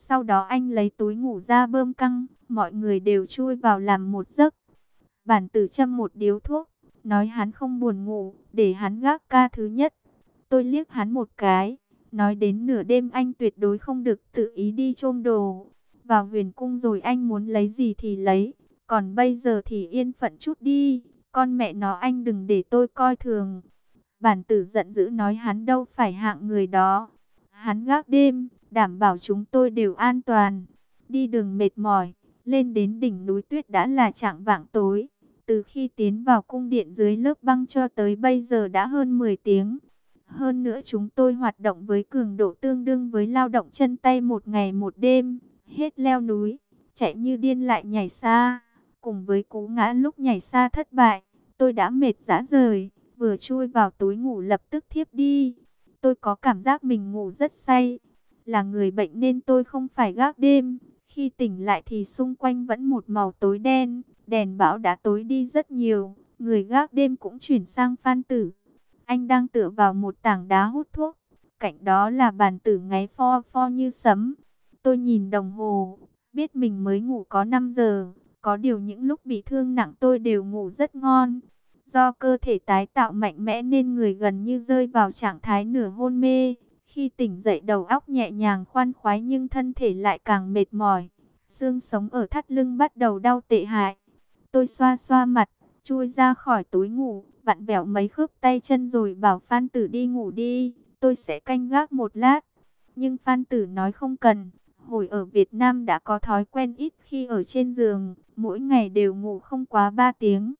Sau đó anh lấy túi ngủ ra bơm căng, mọi người đều chui vào làm một giấc. Bản Tử châm một điếu thuốc, nói hắn không buồn ngủ, để hắn gác ca thứ nhất. Tôi liếc hắn một cái, nói đến nửa đêm anh tuyệt đối không được tự ý đi chôm đồ. Vào Huyền Cung rồi anh muốn lấy gì thì lấy, còn bây giờ thì yên phận chút đi, con mẹ nó anh đừng để tôi coi thường. Bản Tử giận dữ nói hắn đâu phải hạng người đó. Hắn gác đêm, đảm bảo chúng tôi đều an toàn. Đi đường mệt mỏi, lên đến đỉnh núi tuyết đã là chạng vạng tối. Từ khi tiến vào cung điện dưới lớp băng cho tới bây giờ đã hơn 10 tiếng. Hơn nữa chúng tôi hoạt động với cường độ tương đương với lao động chân tay một ngày một đêm. Hết leo núi, chạy như điên lại nhảy xa. Cùng với cú ngã lúc nhảy xa thất bại, tôi đã mệt rã rời. Vừa chui vào túi ngủ lập tức thiếp đi. Tôi có cảm giác mình ngủ rất say. Là người bệnh nên tôi không phải gác đêm. Khi tỉnh lại thì xung quanh vẫn một màu tối đen. Đèn bão đã tối đi rất nhiều. Người gác đêm cũng chuyển sang Phan Tử. Anh đang tựa vào một tảng đá hút thuốc. Cạnh đó là Bản Tử ngáy pho pho như sấm. Tôi nhìn đồng hồ, biết mình mới ngủ có 5 giờ. Có điều những lúc bị thương nặng tôi đều ngủ rất ngon. Do cơ thể tái tạo mạnh mẽ nên người gần như rơi vào trạng thái nửa hôn mê. Khi tỉnh dậy đầu óc nhẹ nhàng khoan khoái nhưng thân thể lại càng mệt mỏi. Xương sống ở thắt lưng bắt đầu đau tệ hại. Tôi xoa xoa mặt, chui ra khỏi túi ngủ, vặn vẹo mấy khớp tay chân rồi bảo Phan Tử đi ngủ đi, tôi sẽ canh gác một lát. Nhưng Phan Tử nói không cần, hồi ở Việt Nam đã có thói quen ít khi ở trên giường, mỗi ngày đều ngủ không quá 3 tiếng.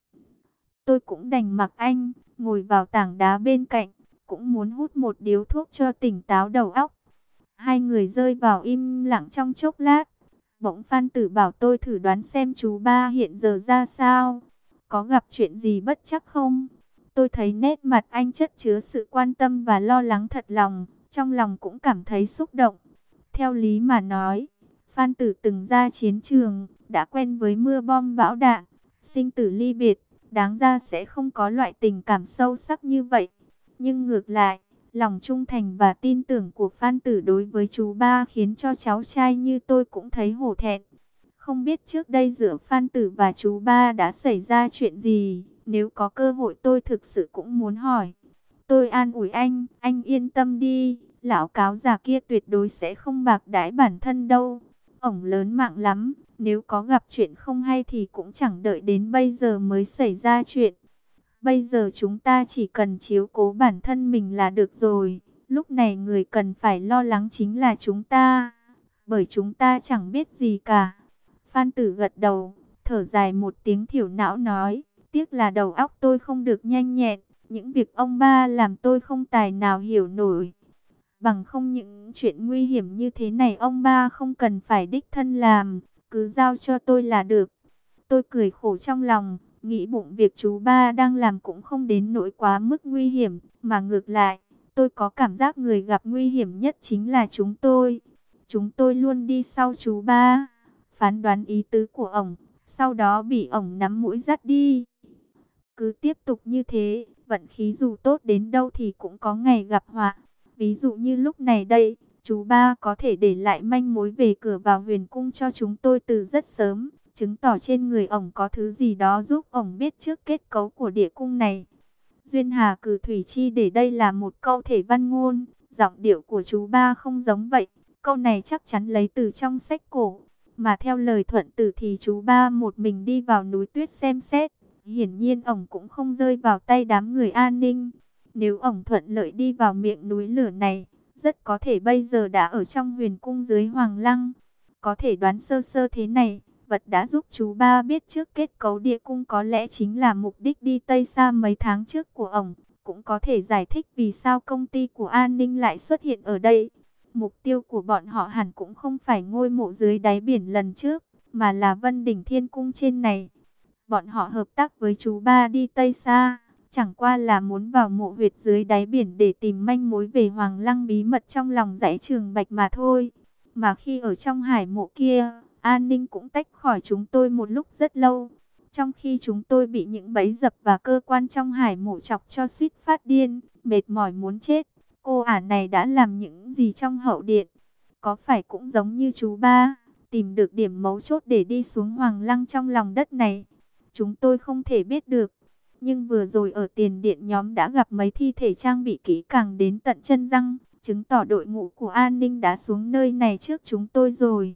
Tôi cũng đành mặc anh, ngồi vào tảng đá bên cạnh, cũng muốn hút một điếu thuốc cho tỉnh táo đầu óc. Hai người rơi vào im lặng trong chốc lát. Bỗng Phan Tử bảo tôi thử đoán xem chú ba hiện giờ ra sao. Có gặp chuyện gì bất trắc không? Tôi thấy nét mặt anh chất chứa sự quan tâm và lo lắng thật lòng. Trong lòng cũng cảm thấy xúc động. Theo lý mà nói, Phan Tử từng ra chiến trường, đã quen với mưa bom bão đạn, sinh tử ly biệt. Đáng ra sẽ không có loại tình cảm sâu sắc như vậy. Nhưng ngược lại, lòng trung thành và tin tưởng của Phan Tử đối với chú ba khiến cho cháu trai như tôi cũng thấy hổ thẹn. Không biết trước đây giữa Phan Tử và chú ba đã xảy ra chuyện gì, nếu có cơ hội tôi thực sự cũng muốn hỏi. Tôi an ủi anh yên tâm đi, lão cáo già kia tuyệt đối sẽ không bạc đãi bản thân đâu. Ổng lớn mạng lắm, nếu có gặp chuyện không hay thì cũng chẳng đợi đến bây giờ mới xảy ra chuyện. Bây giờ chúng ta chỉ cần chiếu cố bản thân mình là được rồi. Lúc này người cần phải lo lắng chính là chúng ta, bởi chúng ta chẳng biết gì cả. Phan Tử gật đầu, thở dài một tiếng thiểu não nói, tiếc là đầu óc tôi không được nhanh nhẹn, những việc ông ba làm tôi không tài nào hiểu nổi. Bằng không những chuyện nguy hiểm như thế này ông ba không cần phải đích thân làm, cứ giao cho tôi là được. Tôi cười khổ trong lòng, nghĩ bụng việc chú ba đang làm cũng không đến nỗi quá mức nguy hiểm, mà ngược lại, tôi có cảm giác người gặp nguy hiểm nhất chính là chúng tôi. Chúng tôi luôn đi sau chú ba, phán đoán ý tứ của ổng, sau đó bị ổng nắm mũi dắt đi. Cứ tiếp tục như thế, vận khí dù tốt đến đâu thì cũng có ngày gặp họa. Ví dụ như lúc này đây, chú ba có thể để lại manh mối về cửa vào Huyền Cung cho chúng tôi từ rất sớm, chứng tỏ trên người ổng có thứ gì đó giúp ổng biết trước kết cấu của địa cung này. Duyên Hà Cử Thủy Chi để đây là một câu thể văn ngôn, giọng điệu của chú ba không giống vậy. Câu này chắc chắn lấy từ trong sách cổ, mà theo lời Thuận Tử thì chú ba một mình đi vào núi tuyết xem xét. Hiển nhiên ổng cũng không rơi vào tay đám người an ninh. Nếu ổng thuận lợi đi vào miệng núi lửa này, rất có thể bây giờ đã ở trong Huyền Cung dưới Hoàng Lăng. Có thể đoán sơ sơ thế này, vật đã giúp chú ba biết trước kết cấu địa cung có lẽ chính là mục đích đi Tây Sa mấy tháng trước của ổng. Cũng có thể giải thích vì sao công ty của an ninh lại xuất hiện ở đây. Mục tiêu của bọn họ hẳn cũng không phải ngôi mộ dưới đáy biển lần trước, mà là Vân Đỉnh Thiên Cung trên này. Bọn họ hợp tác với chú ba đi Tây Sa, chẳng qua là muốn vào mộ huyệt dưới đáy biển để tìm manh mối về Hoàng Lăng bí mật trong lòng dãy Trường Bạch mà thôi. Mà khi ở trong hải mộ kia, an ninh cũng tách khỏi chúng tôi một lúc rất lâu. Trong khi chúng tôi bị những bẫy dập và cơ quan trong hải mộ chọc cho suýt phát điên, mệt mỏi muốn chết. Cô ả này đã làm những gì trong hậu điện? có phải cũng giống như chú ba, tìm được điểm mấu chốt để đi xuống Hoàng Lăng trong lòng đất này? Chúng tôi không thể biết được. Nhưng vừa rồi ở tiền điện nhóm đã gặp mấy thi thể trang bị kỹ càng đến tận chân răng, chứng tỏ đội ngũ của an ninh đã xuống nơi này trước chúng tôi rồi.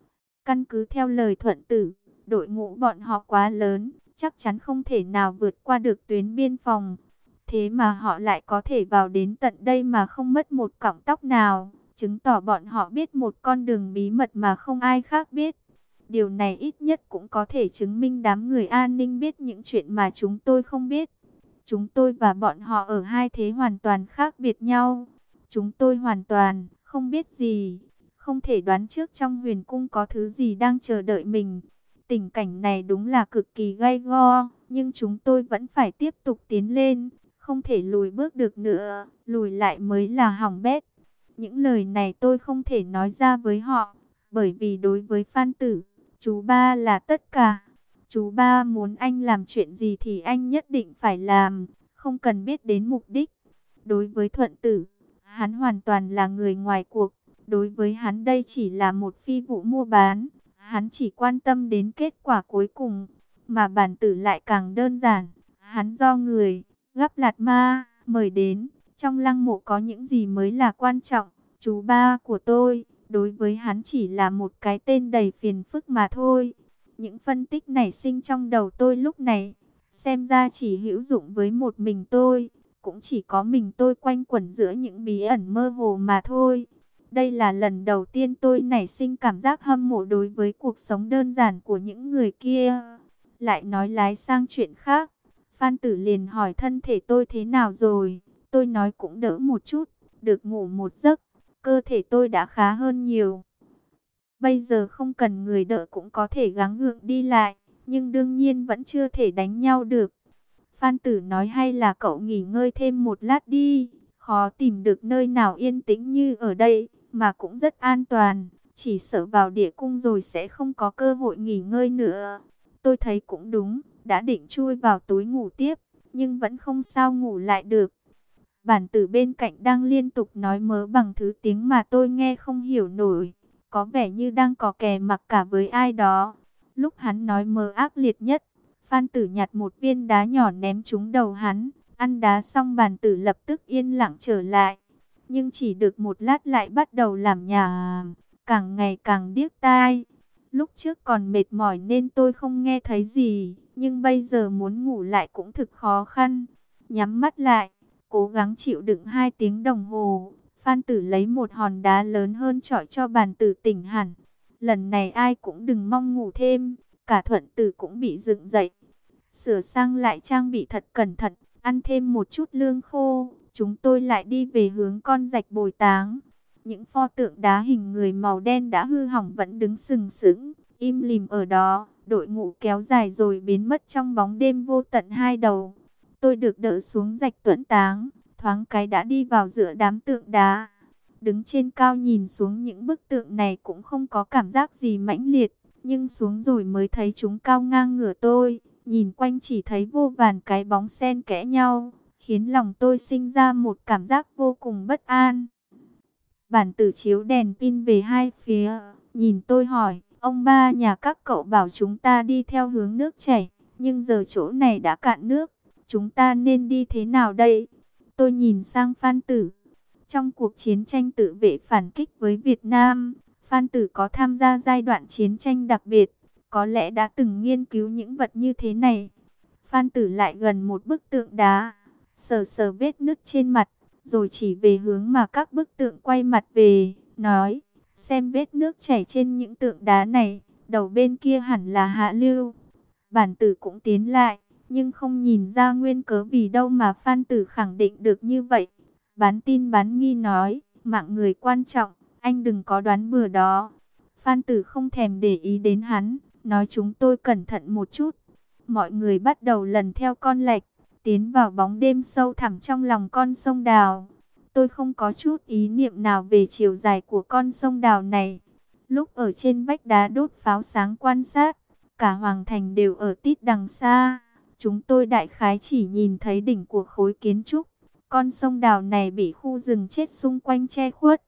Căn cứ theo lời Thuận Tử, đội ngũ bọn họ quá lớn, chắc chắn không thể nào vượt qua được tuyến biên phòng. Thế mà họ lại có thể vào đến tận đây mà không mất một cọng tóc nào, chứng tỏ bọn họ biết một con đường bí mật mà không ai khác biết. Điều này ít nhất cũng có thể chứng minh đám người an ninh biết những chuyện mà chúng tôi không biết. Chúng tôi và bọn họ ở hai thế hoàn toàn khác biệt nhau. Chúng tôi hoàn toàn không biết gì, không thể đoán trước trong huyền cung có thứ gì đang chờ đợi mình. Tình cảnh này đúng là cực kỳ gay go, nhưng chúng tôi vẫn phải tiếp tục tiến lên, không thể lùi bước được nữa, lùi lại mới là hỏng bét. Những lời này tôi không thể nói ra với họ, bởi vì đối với Phan Tử, chú ba là tất cả. Chú ba muốn anh làm chuyện gì thì anh nhất định phải làm, không cần biết đến mục đích. Đối với Thuận Tử, hắn hoàn toàn là người ngoài cuộc. Đối với hắn đây chỉ là một phi vụ mua bán. Hắn chỉ quan tâm đến kết quả cuối cùng. Mà bản tử lại càng đơn giản. Hắn do người Gắp Lạt Ma mời đến. Trong lăng mộ có những gì mới là quan trọng. Chú ba của tôi, đối với hắn chỉ là một cái tên đầy phiền phức mà thôi. Những phân tích nảy sinh trong đầu tôi lúc này, xem ra chỉ hữu dụng với một mình tôi. Cũng chỉ có mình tôi quanh quẩn giữa những bí ẩn mơ hồ mà thôi. Đây là lần đầu tiên tôi nảy sinh cảm giác hâm mộ đối với cuộc sống đơn giản của những người kia. Lại nói lái sang chuyện khác, Phan Tử liền hỏi thân thể tôi thế nào rồi. Tôi nói cũng đỡ một chút, được ngủ một giấc, cơ thể tôi đã khá hơn nhiều. Bây giờ không cần người đỡ cũng có thể gắng gượng đi lại, nhưng đương nhiên vẫn chưa thể đánh nhau được. Phan Tử nói hay là cậu nghỉ ngơi thêm một lát đi, khó tìm được nơi nào yên tĩnh như ở đây, mà cũng rất an toàn, chỉ sợ vào địa cung rồi sẽ không có cơ hội nghỉ ngơi nữa. Tôi thấy cũng đúng, đã định chui vào túi ngủ tiếp, nhưng vẫn không sao ngủ lại được. Bản Tử bên cạnh đang liên tục nói mớ bằng thứ tiếng mà tôi nghe không hiểu nổi, có vẻ như đang có kè mặc cả với ai đó. Lúc hắn nói mớ ác liệt nhất, Phan Tử nhặt một viên đá nhỏ ném trúng đầu hắn, ăn đá xong Bản Tử lập tức yên lặng trở lại. Nhưng chỉ được một lát lại bắt đầu làm nhảm, càng ngày càng điếc tai. Lúc trước còn mệt mỏi nên tôi không nghe thấy gì, nhưng bây giờ muốn ngủ lại cũng thực khó khăn. Nhắm mắt lại, cố gắng chịu đựng 2 tiếng đồng hồ, Phan Tử lấy một hòn đá lớn hơn chọi cho Bản Tử tỉnh hẳn. Lần này ai cũng đừng mong ngủ thêm, cả Thuận Tử cũng bị dựng dậy. Sửa sang lại trang bị thật cẩn thận, ăn thêm một chút lương khô, chúng tôi lại đi về hướng con rạch bồi táng. Những pho tượng đá hình người màu đen đã hư hỏng vẫn đứng sừng sững, im lìm ở đó, đội ngũ kéo dài rồi biến mất trong bóng đêm vô tận hai đầu. Tôi được đỡ xuống rạch tuẫn táng, thoáng cái đã đi vào giữa đám tượng đá. Đứng trên cao nhìn xuống những bức tượng này cũng không có cảm giác gì mãnh liệt, nhưng xuống rồi mới thấy chúng cao ngang ngửa tôi. Nhìn quanh chỉ thấy vô vàn cái bóng xen kẽ nhau, khiến lòng tôi sinh ra một cảm giác vô cùng bất an. Bản Tử chiếu đèn pin về hai phía, nhìn tôi hỏi, ông ba nhà các cậu bảo chúng ta đi theo hướng nước chảy, nhưng giờ chỗ này đã cạn nước, chúng ta nên đi thế nào đây? Tôi nhìn sang Phan Tử. Trong cuộc chiến tranh tự vệ phản kích với Việt Nam, Phan Tử có tham gia giai đoạn chiến tranh đặc biệt, có lẽ đã từng nghiên cứu những vật như thế này. Phan Tử lại gần một bức tượng đá, sờ sờ vết nứt trên mặt, rồi chỉ về hướng mà các bức tượng quay mặt về, nói, xem vết nước chảy trên những tượng đá này, đầu bên kia hẳn là hạ lưu. Bản Tử cũng tiến lại, nhưng không nhìn ra nguyên cớ vì đâu mà Phan Tử khẳng định được như vậy. Bán tin bán nghi nói, mạng người quan trọng, anh đừng có đoán bừa đó. Phan Tử không thèm để ý đến hắn, nói chúng tôi cẩn thận một chút. Mọi người bắt đầu lần theo con lạch, tiến vào bóng đêm sâu thẳm trong lòng con sông Đào. Tôi không có chút ý niệm nào về chiều dài của con sông Đào này. Lúc ở trên vách đá đốt pháo sáng quan sát, cả hoàng thành đều ở tít đằng xa. Chúng tôi đại khái chỉ nhìn thấy đỉnh của khối kiến trúc. Con sông Đào này bị khu rừng chết xung quanh che khuất.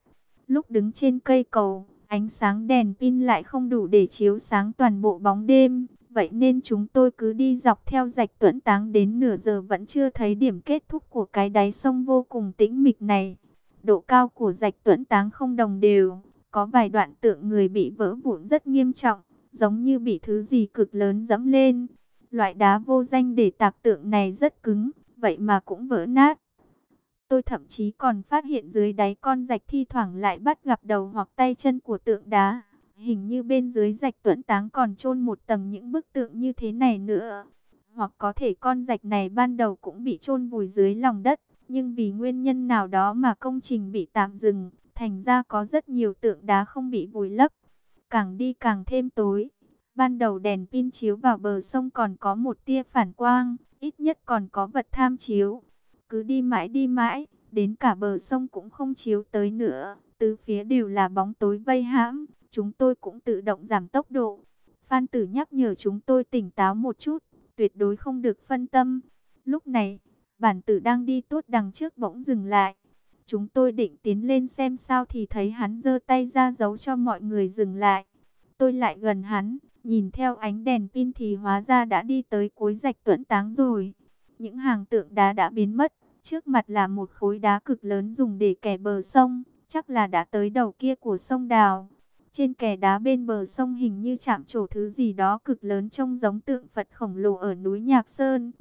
Lúc đứng trên cây cầu, ánh sáng đèn pin lại không đủ để chiếu sáng toàn bộ bóng đêm. Vậy nên chúng tôi cứ đi dọc theo rạch Tuẫn Táng đến nửa giờ vẫn chưa thấy điểm kết thúc của cái đáy sông vô cùng tĩnh mịch này. Độ cao của rạch Tuẫn Táng không đồng đều, có vài đoạn tượng người bị vỡ vụn rất nghiêm trọng, giống như bị thứ gì cực lớn dẫm lên. Loại đá vô danh để tạc tượng này rất cứng, vậy mà cũng vỡ nát. Tôi thậm chí còn phát hiện dưới đáy con rạch thi thoảng lại bắt gặp đầu hoặc tay chân của tượng đá. Hình như bên dưới rạch Tuẫn Táng còn chôn một tầng những bức tượng như thế này nữa. Hoặc có thể con rạch này ban đầu cũng bị chôn vùi dưới lòng đất, nhưng vì nguyên nhân nào đó mà công trình bị tạm dừng, thành ra có rất nhiều tượng đá không bị vùi lấp. Càng đi càng thêm tối. Ban đầu đèn pin chiếu vào bờ sông còn có một tia phản quang, ít nhất còn có vật tham chiếu. Cứ đi mãi, đến cả bờ sông cũng không chiếu tới nữa, tứ phía đều là bóng tối vây hãm, chúng tôi cũng tự động giảm tốc độ. Phan Tử nhắc nhở chúng tôi tỉnh táo một chút, tuyệt đối không được phân tâm. Lúc này, Bản Tử đang đi tốt đằng trước bỗng dừng lại. Chúng tôi định tiến lên xem sao thì thấy hắn giơ tay ra dấu cho mọi người dừng lại. Tôi lại gần hắn, nhìn theo ánh đèn pin thì hóa ra đã đi tới cuối rạch Tuẫn Táng rồi. Những hàng tượng đá đã biến mất, trước mặt là một khối đá cực lớn dùng để kè bờ sông, chắc là đã tới đầu kia của sông Đào. Trên kè đá bên bờ sông hình như chạm trổ thứ gì đó cực lớn trông giống tượng Phật khổng lồ ở núi Nhạc Sơn.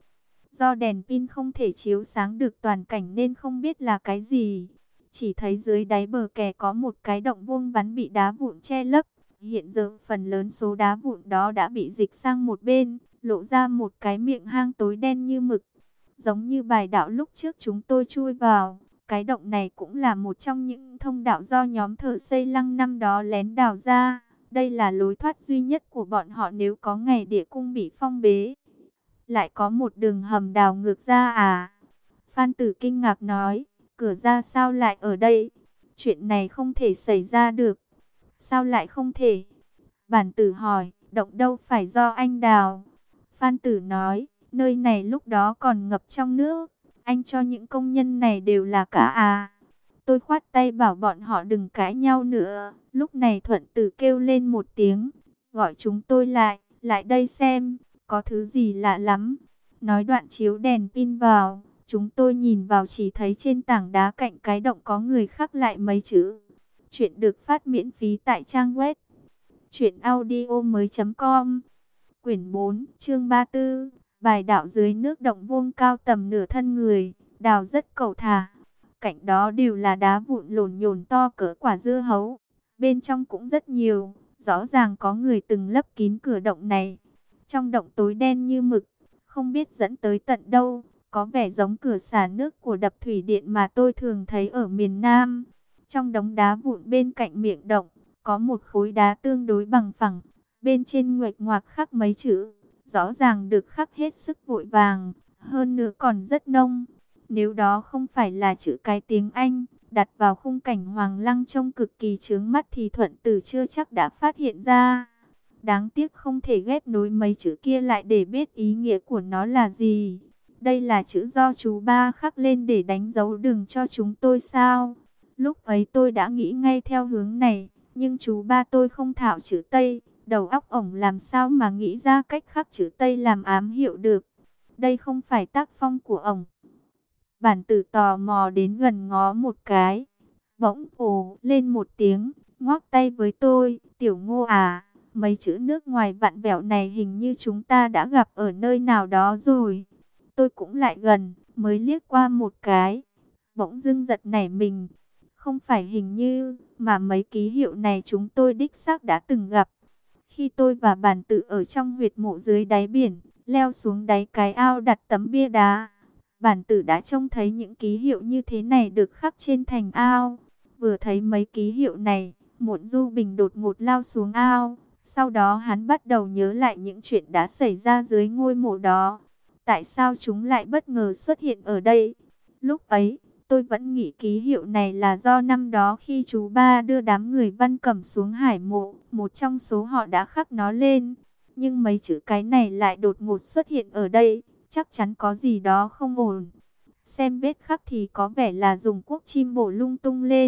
Do đèn pin không thể chiếu sáng được toàn cảnh nên không biết là cái gì. Chỉ thấy dưới đáy bờ kè có một cái động vuông vắn bị đá vụn che lấp. Hiện giờ phần lớn số đá vụn đó đã bị dịch sang một bên, lộ ra một cái miệng hang tối đen như mực. Giống như bài đạo lúc trước chúng tôi chui vào, cái động này cũng là một trong những thông đạo do nhóm thợ xây lăng năm đó lén đào ra. Đây là lối thoát duy nhất của bọn họ nếu có ngày địa cung bị phong bế. Lại có một đường hầm đào ngược ra à? Phan Tử kinh ngạc nói, cửa ra sao lại ở đây? Chuyện này không thể xảy ra được. Sao lại không thể? Bản Tử hỏi, động đâu phải do anh đào. Phan Tử nói, nơi này lúc đó còn ngập trong nước. Anh cho những công nhân này đều là cả à? Tôi khoát tay bảo bọn họ đừng cãi nhau nữa. Lúc này Thuận Tử kêu lên một tiếng, gọi chúng tôi lại đây xem, có thứ gì lạ lắm. Nói đoạn chiếu đèn pin vào, chúng tôi nhìn vào chỉ thấy trên tảng đá cạnh cái động có người khắc lại mấy chữ. Chuyện được phát miễn phí tại trang web truyệnaudiomoi.com. Quyển 4, chương 34. Bài đạo dưới nước động vuông cao tầm nửa thân người, đào rất cầu thả. Cạnh đó đều là đá vụn lổn nhổn to cỡ quả dưa hấu. Bên trong cũng rất nhiều, rõ ràng có người từng lấp kín cửa động này. Trong động tối đen như mực, không biết dẫn tới tận đâu, có vẻ giống cửa xả nước của đập thủy điện mà tôi thường thấy ở miền Nam. Trong đống đá vụn bên cạnh miệng động, có một khối đá tương đối bằng phẳng, bên trên nguệch ngoạc khắc mấy chữ, rõ ràng được khắc hết sức vội vàng, hơn nữa còn rất nông. Nếu đó không phải là chữ cái tiếng Anh, đặt vào khung cảnh hoàng lăng trông cực kỳ chướng mắt thì Thuận Tử chưa chắc đã phát hiện ra. Đáng tiếc không thể ghép nối mấy chữ kia lại để biết ý nghĩa của nó là gì. Đây là chữ do chú ba khắc lên để đánh dấu đường cho chúng tôi sao? Lúc ấy tôi đã nghĩ ngay theo hướng này, nhưng chú ba tôi không thạo chữ Tây, đầu óc ổng làm sao mà nghĩ ra cách khắc chữ Tây làm ám hiệu được. Đây không phải tác phong của ổng. Bản Tử tò mò đến gần ngó một cái, bỗng ồ lên một tiếng, ngoắc tay với tôi, Tiểu Ngô à, mấy chữ nước ngoài vặn vẹo này hình như chúng ta đã gặp ở nơi nào đó rồi. Tôi cũng lại gần, mới liếc qua một cái, bỗng dưng giật nảy mình. Không phải hình như, mà mấy ký hiệu này chúng tôi đích xác đã từng gặp. Khi tôi và Bản Tử ở trong huyệt mộ dưới đáy biển, leo xuống đáy cái ao đặt tấm bia đá, Bản Tử đã trông thấy những ký hiệu như thế này được khắc trên thành ao. Vừa thấy mấy ký hiệu này, Muộn Du Bình đột ngột lao xuống ao. Sau đó hắn bắt đầu nhớ lại những chuyện đã xảy ra dưới ngôi mộ đó. Tại sao chúng lại bất ngờ xuất hiện ở đây? Lúc ấy, tôi vẫn nghĩ ký hiệu này là do năm đó khi chú ba đưa đám người Văn Cẩm xuống hải mộ, một trong số họ đã khắc nó lên. Nhưng mấy chữ cái này lại đột ngột xuất hiện ở đây, chắc chắn có gì đó không ổn. Xem vết khắc thì có vẻ là dùng cuốc chim bổ lung tung lên,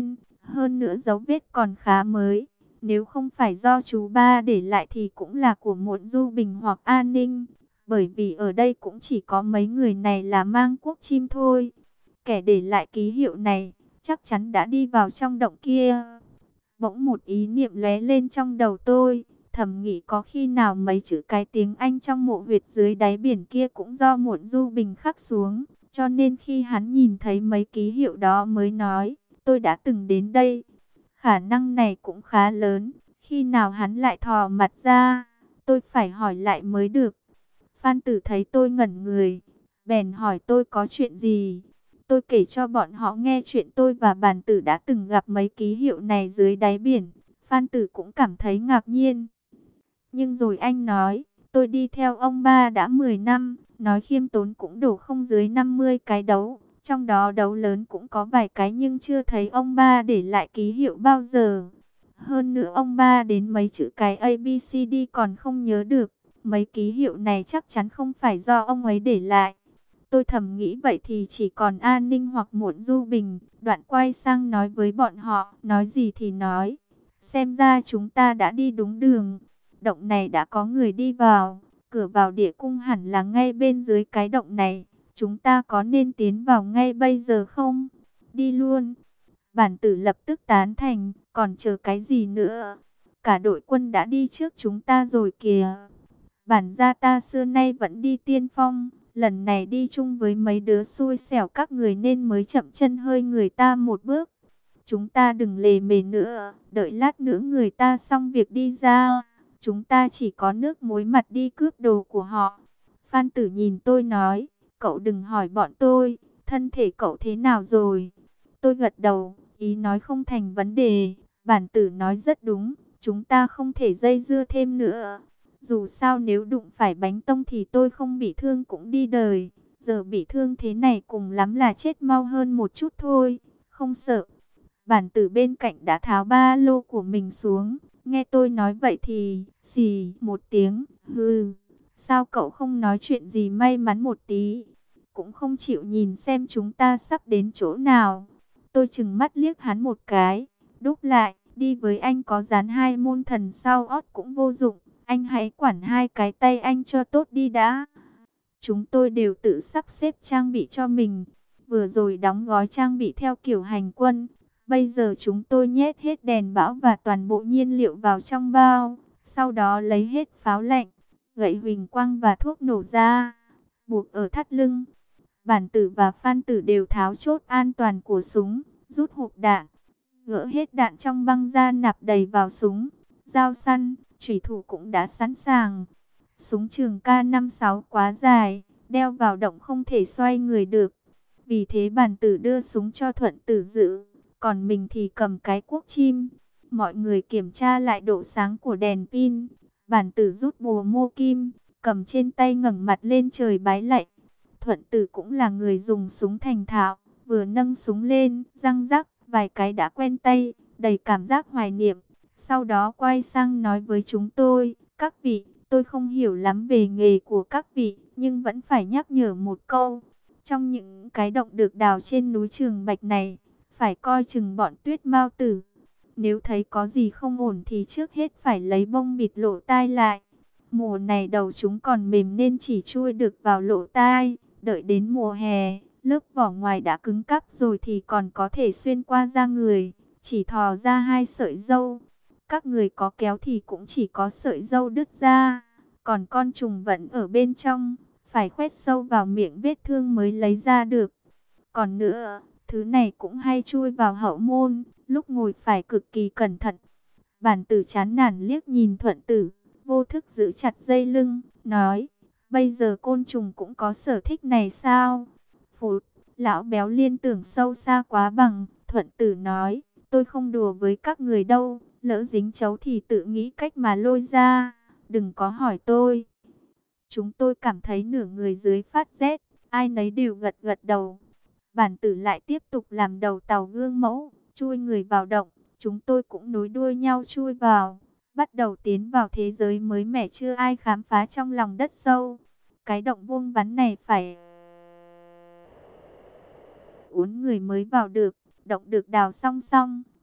Hơn nữa dấu vết còn khá mới. Nếu không phải do chú ba để lại thì cũng là của Muộn Du Bình hoặc An Ninh. Bởi vì ở đây cũng chỉ có mấy người này là mang quốc chim thôi. Kẻ để lại ký hiệu này chắc chắn đã đi vào trong động kia. Bỗng một ý niệm lóe lên trong đầu tôi, thầm nghĩ có khi nào mấy chữ cái tiếng Anh trong mộ huyệt dưới đáy biển kia cũng do Muộn Du Bình khắc xuống, cho nên khi hắn nhìn thấy mấy ký hiệu đó mới nói, tôi đã từng đến đây. Khả năng này cũng khá lớn, khi nào hắn lại thò mặt ra, tôi phải hỏi lại mới được. Phan Tử thấy tôi ngẩn người, bèn hỏi tôi có chuyện gì. Tôi kể cho bọn họ nghe chuyện tôi và Bàn Tử đã từng gặp mấy ký hiệu này dưới đáy biển. Phan Tử cũng cảm thấy ngạc nhiên. Nhưng rồi anh nói, tôi đi theo ông ba đã 10 năm, nói khiêm tốn cũng đổ không dưới 50 cái đấu. Trong đó đấu lớn cũng có vài cái nhưng chưa thấy ông ba để lại ký hiệu bao giờ. Hơn nữa ông ba đến mấy chữ cái ABCD còn không nhớ được. Mấy ký hiệu này chắc chắn không phải do ông ấy để lại. Tôi thầm nghĩ vậy thì chỉ còn An Ninh hoặc Muộn Du Bình. Đoạn quay sang nói với bọn họ, nói gì thì nói. Xem ra chúng ta đã đi đúng đường. Động này đã có người đi vào. Cửa vào địa cung hẳn là ngay bên dưới cái động này. Chúng ta có nên tiến vào ngay bây giờ không? Đi luôn. Bản Tử lập tức tán thành, còn chờ cái gì nữa? Cả đội quân đã đi trước chúng ta rồi kìa. Bản gia ta xưa nay vẫn đi tiên phong, lần này đi chung với mấy đứa xui xẻo các người nên mới chậm chân hơi người ta một bước. Chúng ta đừng lề mề nữa, đợi lát nữa người ta xong việc đi ra. Chúng ta chỉ có nước muối mặt đi cướp đồ của họ. Phan Tử nhìn tôi nói, cậu đừng hỏi bọn tôi, thân thể cậu thế nào rồi? Tôi gật đầu, ý nói không thành vấn đề. Bản Tử nói rất đúng, chúng ta không thể dây dưa thêm nữa. Dù sao nếu đụng phải bánh tông thì tôi không bị thương cũng đi đời. Giờ bị thương thế này cùng lắm là chết mau hơn một chút thôi, không sợ. Bản Tử bên cạnh đã tháo ba lô của mình xuống. Nghe tôi nói vậy thì xì một tiếng, hừ. Sao cậu không nói chuyện gì may mắn một tí? Cũng không chịu nhìn xem chúng ta sắp đến chỗ nào. Tôi chừng mắt liếc hắn một cái, đúc lại, đi với anh có dán hai môn thần sau ót cũng vô dụng. Anh hãy quản hai cái tay anh cho tốt đi đã. Chúng tôi đều tự sắp xếp trang bị cho mình. Vừa rồi đóng gói trang bị theo kiểu hành quân. Bây giờ chúng tôi nhét hết đèn bão và toàn bộ nhiên liệu vào trong bao. Sau đó lấy hết pháo lạnh, gậy huỳnh quang và thuốc nổ ra, buộc ở thắt lưng. Bản Tử và Phan Tử đều tháo chốt an toàn của súng, rút hộp đạn, gỡ hết đạn trong băng ra nạp đầy vào súng. Dao săn, chủy thủ cũng đã sẵn sàng. Súng trường K56 quá dài, đeo vào động không thể xoay người được. Vì thế Bản Tử đưa súng cho Thuận Tử giữ, còn mình thì cầm cái cuốc chim. Mọi người kiểm tra lại độ sáng của đèn pin. Bản Tử rút bùa mô kim, cầm trên tay ngẩng mặt lên trời bái lạy. Thuận Tử cũng là người dùng súng thành thạo, vừa nâng súng lên, răng rắc, vài cái đã quen tay, đầy cảm giác hoài niệm. Sau đó quay sang nói với chúng tôi, các vị, tôi không hiểu lắm về nghề của các vị, nhưng vẫn phải nhắc nhở một câu. Trong những cái động được đào trên núi Trường Bạch này, phải coi chừng bọn Tuyết Mao Tử. Nếu thấy có gì không ổn thì trước hết phải lấy bông bịt lỗ tai lại. Mùa này đầu chúng còn mềm nên chỉ chui được vào lỗ tai. Đợi đến mùa hè, lớp vỏ ngoài đã cứng cáp rồi thì còn có thể xuyên qua da người, chỉ thò ra hai sợi râu. Các người có kéo thì cũng chỉ có sợi râu đứt ra, còn con trùng vẫn ở bên trong, phải khoét sâu vào miệng vết thương mới lấy ra được. Còn nữa, thứ này cũng hay chui vào hậu môn, lúc ngồi phải cực kỳ cẩn thận. Bản Tử chán nản liếc nhìn Thuận Tử, vô thức giữ chặt dây lưng, nói, bây giờ côn trùng cũng có sở thích này sao? Phụt, lão béo liên tưởng sâu xa quá bằng. Thuận Tử nói, tôi không đùa với các người đâu, lỡ dính chấu thì tự nghĩ cách mà lôi ra, đừng có hỏi tôi. Chúng tôi cảm thấy nửa người dưới phát rét, ai nấy đều gật gật đầu. Bản Tử lại tiếp tục làm đầu tàu gương mẫu, chui người vào động, chúng tôi cũng nối đuôi nhau chui vào, bắt đầu tiến vào thế giới mới mẻ chưa ai khám phá trong lòng đất sâu. Cái động vuông vắn này phải 4 người mới vào được, động được đào song song,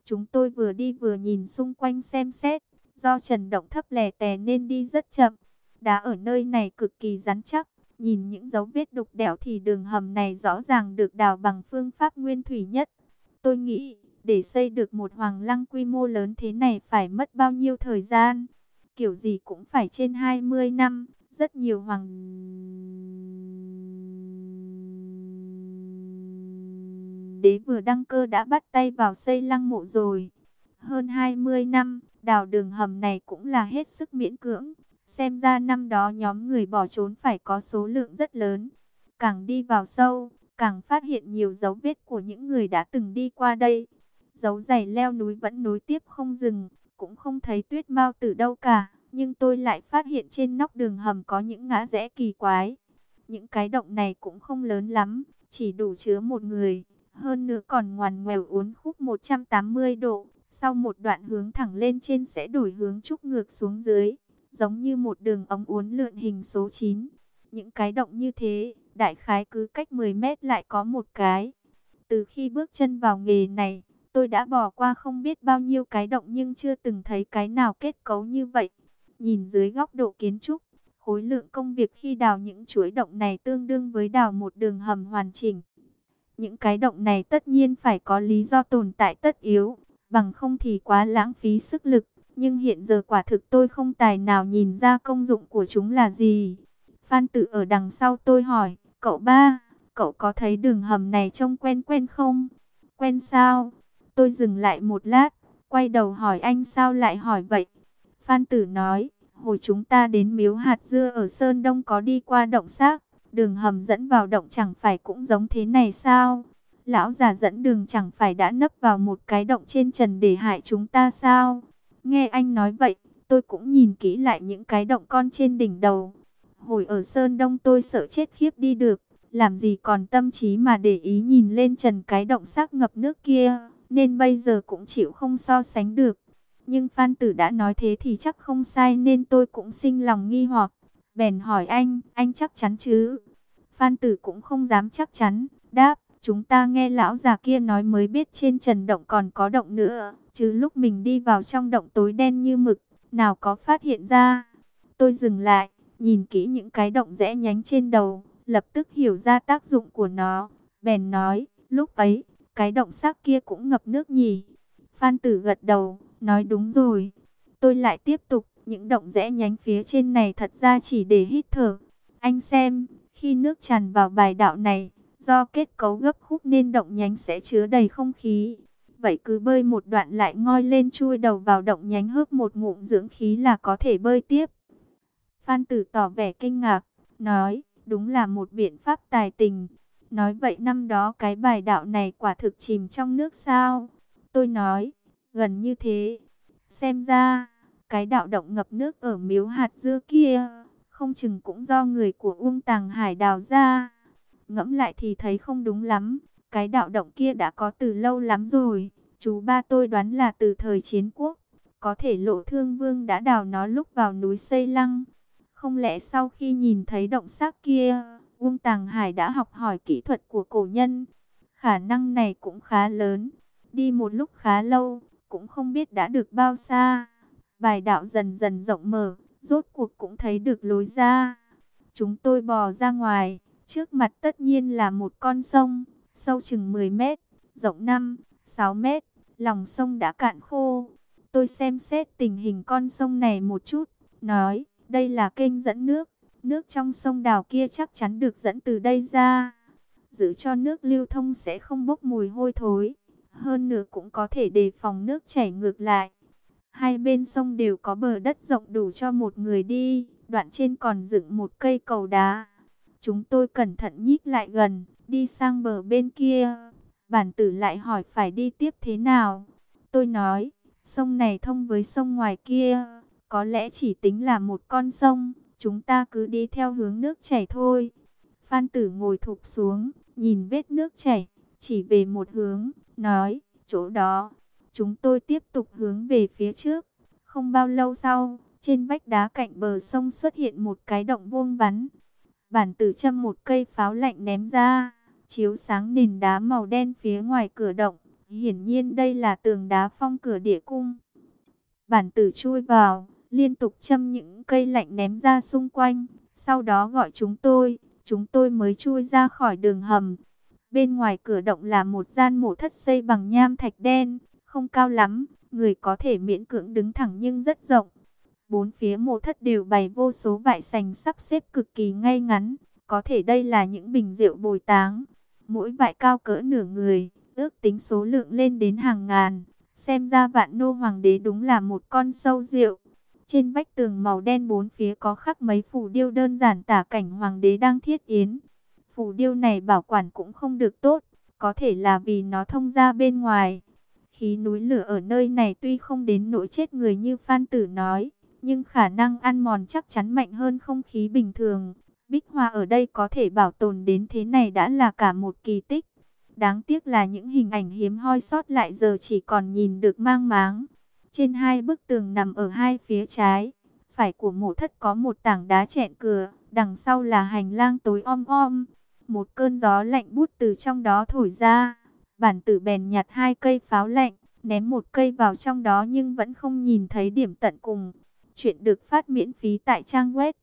Chúng tôi vừa đi vừa nhìn xung quanh xem xét. Do trần động thấp lè tè nên đi rất chậm. Đá ở nơi này cực kỳ rắn chắc. Nhìn những dấu vết đục đẽo thì đường hầm này rõ ràng được đào bằng phương pháp nguyên thủy nhất. Tôi nghĩ, để xây được một hoàng lăng quy mô lớn thế này phải mất bao nhiêu thời gian? Kiểu gì cũng phải trên 20 năm. Rất nhiều hoàng đế vừa đăng cơ đã bắt tay vào xây lăng mộ rồi. Hơn 20 năm, đào đường hầm này cũng là hết sức miễn cưỡng. Xem ra năm đó nhóm người bỏ trốn phải có số lượng rất lớn. Càng đi vào sâu, càng phát hiện nhiều dấu vết của những người đã từng đi qua đây. Dấu giày leo núi vẫn nối tiếp không dừng, cũng không thấy Tuyết Mao từ đâu cả. Nhưng tôi lại phát hiện trên nóc đường hầm có những ngã rẽ kỳ quái. Những cái động này cũng không lớn lắm, chỉ đủ chứa một người. Hơn nữa còn ngoằn ngoèo uốn khúc 180 độ. Sau một đoạn hướng thẳng lên trên sẽ đổi hướng trúc ngược xuống dưới, giống như một đường ống uốn lượn hình số 9. Những cái động như thế, đại khái cứ cách 10 mét lại có một cái. Từ khi bước chân vào nghề này, tôi đã bỏ qua không biết bao nhiêu cái động nhưng chưa từng thấy cái nào kết cấu như vậy. Nhìn dưới góc độ kiến trúc, khối lượng công việc khi đào những chuỗi động này tương đương với đào một đường hầm hoàn chỉnh. Những cái động này tất nhiên phải có lý do tồn tại tất yếu, bằng không thì quá lãng phí sức lực. Nhưng hiện giờ quả thực tôi không tài nào nhìn ra công dụng của chúng là gì. Phan Tự ở đằng sau tôi hỏi, cậu ba, cậu có thấy đường hầm này trông quen quen không? Quen sao? Tôi dừng lại một lát, quay đầu hỏi anh sao lại hỏi vậy? Phan Tử nói, hồi chúng ta đến miếu hạt dưa ở Sơn Đông có đi qua động xác, đường hầm dẫn vào động chẳng phải cũng giống thế này sao? Lão già dẫn đường chẳng phải đã nấp vào một cái động trên trần để hại chúng ta sao? Nghe anh nói vậy, tôi cũng nhìn kỹ lại những cái động con trên đỉnh đầu. Hồi ở Sơn Đông tôi sợ chết khiếp đi được, làm gì còn tâm trí mà để ý nhìn lên trần cái động xác ngập nước kia, nên bây giờ cũng chịu không so sánh được. Nhưng Phan Tử đã nói thế thì chắc không sai nên tôi cũng sinh lòng nghi hoặc. Bèn hỏi anh chắc chắn chứ? Phan Tử cũng không dám chắc chắn, đáp, chúng ta nghe lão già kia nói mới biết trên trần động còn có động nữa, chứ lúc mình đi vào trong động tối đen như mực, nào có phát hiện ra. Tôi dừng lại, nhìn kỹ những cái động rẽ nhánh trên đầu, lập tức hiểu ra tác dụng của nó. Bèn nói, lúc ấy, cái động xác kia cũng ngập nước nhỉ? Phan Tử gật đầu, nói đúng rồi. Tôi lại tiếp tục, những động rẽ nhánh phía trên này thật ra chỉ để hít thở. Anh xem, khi nước tràn vào bài đạo này, do kết cấu gấp khúc nên động nhánh sẽ chứa đầy không khí. Vậy cứ bơi một đoạn lại ngoi lên chui đầu vào động nhánh hớp một ngụm dưỡng khí là có thể bơi tiếp. Phan Tử tỏ vẻ kinh ngạc, nói, đúng là một biện pháp tài tình. Nói vậy năm đó cái bài đạo này quả thực chìm trong nước sao? Tôi nói, gần như thế. Xem ra, cái đạo động ngập nước ở miếu hạt dưa kia, không chừng cũng do người của Uông Tàng Hải đào ra. Ngẫm lại thì thấy không đúng lắm, cái đạo động kia đã có từ lâu lắm rồi. Chú ba tôi đoán là từ thời chiến quốc, có thể Lộ Thương Vương đã đào nó lúc vào núi xây lăng. Không lẽ sau khi nhìn thấy động xác kia, Uông Tàng Hải đã học hỏi kỹ thuật của cổ nhân? Khả năng này cũng khá lớn. Đi một lúc khá lâu, cũng không biết đã được bao xa. Bài đạo dần dần rộng mở, rốt cuộc cũng thấy được lối ra. Chúng tôi bò ra ngoài, trước mặt tất nhiên là một con sông, sâu chừng 10 mét, rộng 5, 6 mét, lòng sông đã cạn khô. Tôi xem xét tình hình con sông này một chút, nói, đây là kênh dẫn nước, nước trong sông đào kia chắc chắn được dẫn từ đây ra. Giữ cho nước lưu thông sẽ không bốc mùi hôi thối, hơn nữa cũng có thể đề phòng nước chảy ngược lại. Hai bên sông đều có bờ đất rộng đủ cho một người đi, đoạn trên còn dựng một cây cầu đá. Chúng tôi cẩn thận nhích lại gần, đi sang bờ bên kia. Bản Tử lại hỏi phải đi tiếp thế nào. Tôi nói, sông này thông với sông ngoài kia, có lẽ chỉ tính là một con sông, chúng ta cứ đi theo hướng nước chảy thôi. Phan Tử ngồi thụp xuống, nhìn vết nước chảy, chỉ về một hướng, nói, chỗ đó. Chúng tôi tiếp tục hướng về phía trước. Không bao lâu sau, trên vách đá cạnh bờ sông xuất hiện một cái động vuông vắn. Bản Tử châm một cây pháo lạnh ném ra, chiếu sáng nền đá màu đen phía ngoài cửa động, Hiển nhiên đây là tường đá phong cửa địa cung. Bản tử chui vào, liên tục châm những cây lạnh ném ra xung quanh, sau đó gọi chúng tôi mới chui ra khỏi đường hầm. Bên ngoài cửa động là một gian mộ thất xây bằng nham thạch đen, không cao lắm, người có thể miễn cưỡng đứng thẳng nhưng rất rộng. Bốn phía mộ thất đều bày vô số vại sành sắp xếp cực kỳ ngay ngắn, có thể đây là những bình rượu bồi táng. Mỗi vại cao cỡ nửa người, ước tính số lượng lên đến hàng ngàn. Xem ra Vạn Nô Hoàng đế đúng là một con sâu rượu. Trên vách tường màu đen bốn phía có khắc mấy phù điêu đơn giản tả cảnh hoàng đế đang thiết yến. Phù điêu này bảo quản cũng không được tốt, có thể là vì nó thông ra bên ngoài. Khí núi lửa ở nơi này tuy không đến nỗi chết người như Phan Tử nói, nhưng khả năng ăn mòn chắc chắn mạnh hơn không khí bình thường. Bích hoa ở đây có thể bảo tồn đến thế này đã là cả một kỳ tích. Đáng tiếc là những hình ảnh hiếm hoi sót lại giờ chỉ còn nhìn được mang máng. Trên hai bức tường nằm ở hai phía trái, phải của mộ thất có một tảng đá chẹn cửa, đằng sau là hành lang tối om om. Một cơn gió lạnh bút từ trong đó thổi ra. Bản tử bèn nhặt hai cây pháo lạnh, ném một cây vào trong đó nhưng vẫn không nhìn thấy điểm tận cùng. Chuyện được phát miễn phí tại trang web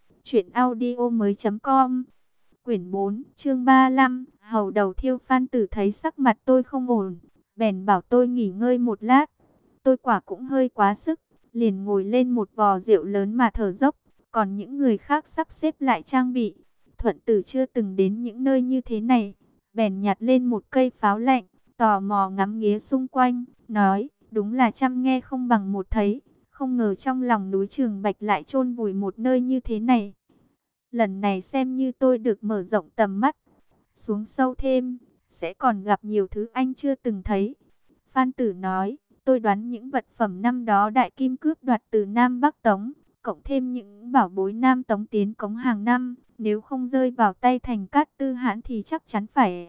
truyệnaudiomoi.com. Quyển 4, chương 35, hầu đầu thiêu. Phan Tử thấy sắc mặt tôi không ổn, bèn bảo tôi nghỉ ngơi một lát. Tôi quả cũng hơi quá sức, liền ngồi lên một vò rượu lớn mà thở dốc. Còn những người khác sắp xếp lại trang bị. Thuận Tử chưa từng đến những nơi như thế này, bèn nhặt lên một cây pháo lạnh, tò mò ngắm nghía xung quanh, nói, đúng là trăm nghe không bằng một thấy, không ngờ trong lòng núi Trường Bạch lại chôn vùi một nơi như thế này. Lần này xem như tôi được mở rộng tầm mắt, xuống sâu thêm, sẽ còn gặp nhiều thứ anh chưa từng thấy. Phan Tử nói, tôi đoán những vật phẩm năm đó Đại Kim cướp đoạt từ Nam Bắc Tống, cộng thêm những bảo bối Nam Tống tiến cống hàng năm, nếu không rơi vào tay Thành Cát Tư Hãn thì chắc chắn phải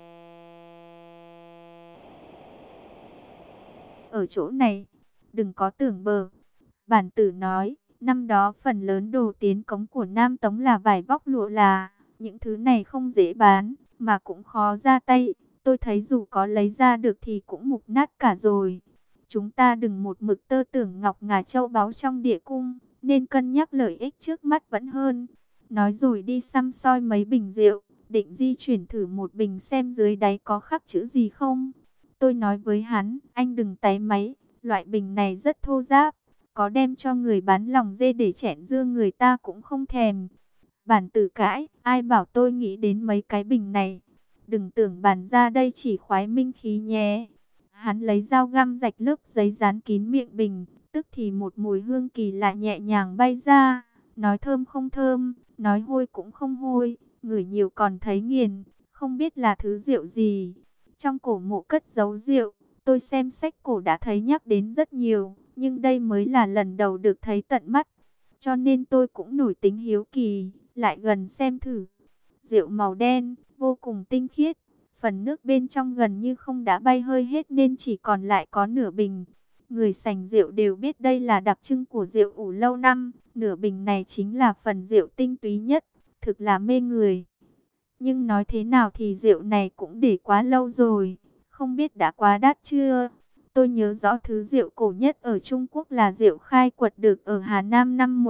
ở chỗ này. Đừng có tưởng bờ. Bản Tử nói, năm đó phần lớn đồ tiến cống của Nam Tống là vải vóc lụa là, những thứ này không dễ bán, mà cũng khó ra tay. Tôi thấy dù có lấy ra được thì cũng mục nát cả rồi. Chúng ta đừng một mực tơ tưởng ngọc ngà châu báu trong địa cung, nên cân nhắc lợi ích trước mắt vẫn hơn. Nói rồi đi săm soi mấy bình rượu, định di chuyển thử một bình xem dưới đáy có khắc chữ gì không. Tôi nói với hắn, anh đừng táy máy, loại bình này rất thô ráp, có đem cho người bán lòng dê để chẹn dương người ta cũng không thèm. Bản Tử cãi, ai bảo tôi nghĩ đến mấy cái bình này. Đừng tưởng bản ra đây chỉ khoái minh khí nhé. Hắn lấy dao găm rạch lớp giấy dán kín miệng bình, tức thì một mùi hương kỳ lạ nhẹ nhàng bay ra. Nói thơm không thơm, nói hôi cũng không hôi, ngửi nhiều còn thấy nghiền, không biết là thứ rượu gì. Trong cổ mộ cất giấu rượu, tôi xem sách cổ đã thấy nhắc đến rất nhiều, nhưng đây mới là lần đầu được thấy tận mắt. Cho nên tôi cũng nổi tính hiếu kỳ, lại gần xem thử. Rượu màu đen, vô cùng tinh khiết, phần nước bên trong gần như không đã bay hơi hết nên chỉ còn lại có nửa bình. Người sành rượu đều biết đây là đặc trưng của rượu ủ lâu năm, nửa bình này chính là phần rượu tinh túy nhất, thực là mê người. Nhưng nói thế nào thì rượu này cũng để quá lâu rồi, không biết đã quá đắt chưa. Tôi nhớ rõ thứ rượu cổ nhất ở Trung Quốc là rượu khai quật được ở Hà Nam năm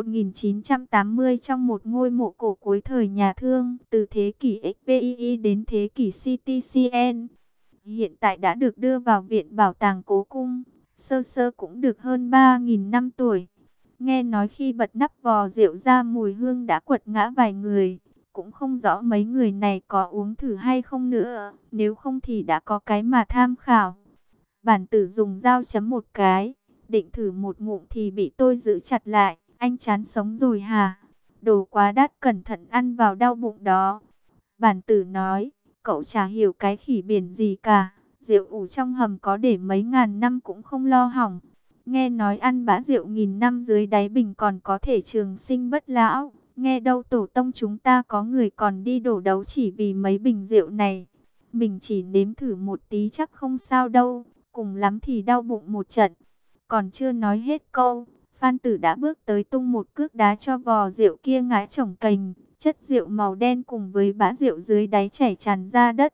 1980 trong một ngôi mộ cổ cuối thời nhà Thương, từ thế kỷ XVII đến thế kỷ CTCN. Hiện tại đã được đưa vào Viện Bảo tàng Cố Cung, sơ sơ cũng được hơn 3.000 năm tuổi. Nghe nói khi bật nắp vò rượu ra mùi hương đã quật ngã vài người, cũng không rõ mấy người này có uống thử hay không nữa, nếu không thì đã có cái mà tham khảo. Bản Tử dùng dao chấm một cái, định thử một ngụm thì bị tôi giữ chặt lại. Anh chán sống rồi hả? Đồ quá đắt, cẩn thận ăn vào đau bụng đó. Bản Tử nói, cậu chả hiểu cái khỉ biển gì cả. Rượu ủ trong hầm có để mấy ngàn năm cũng không lo hỏng. Nghe nói ăn bã rượu nghìn năm dưới đáy bình còn có thể trường sinh bất lão. Nghe đâu tổ tông chúng ta có người còn đi đổ đấu chỉ vì mấy bình rượu này. Mình chỉ nếm thử một tí chắc không sao đâu, cùng lắm thì đau bụng một trận. Còn chưa nói hết câu, Phan Tử đã bước tới tung một cước đá cho vò rượu kia ngã chổng cành. Chất rượu màu đen cùng với bã rượu dưới đáy chảy tràn ra đất.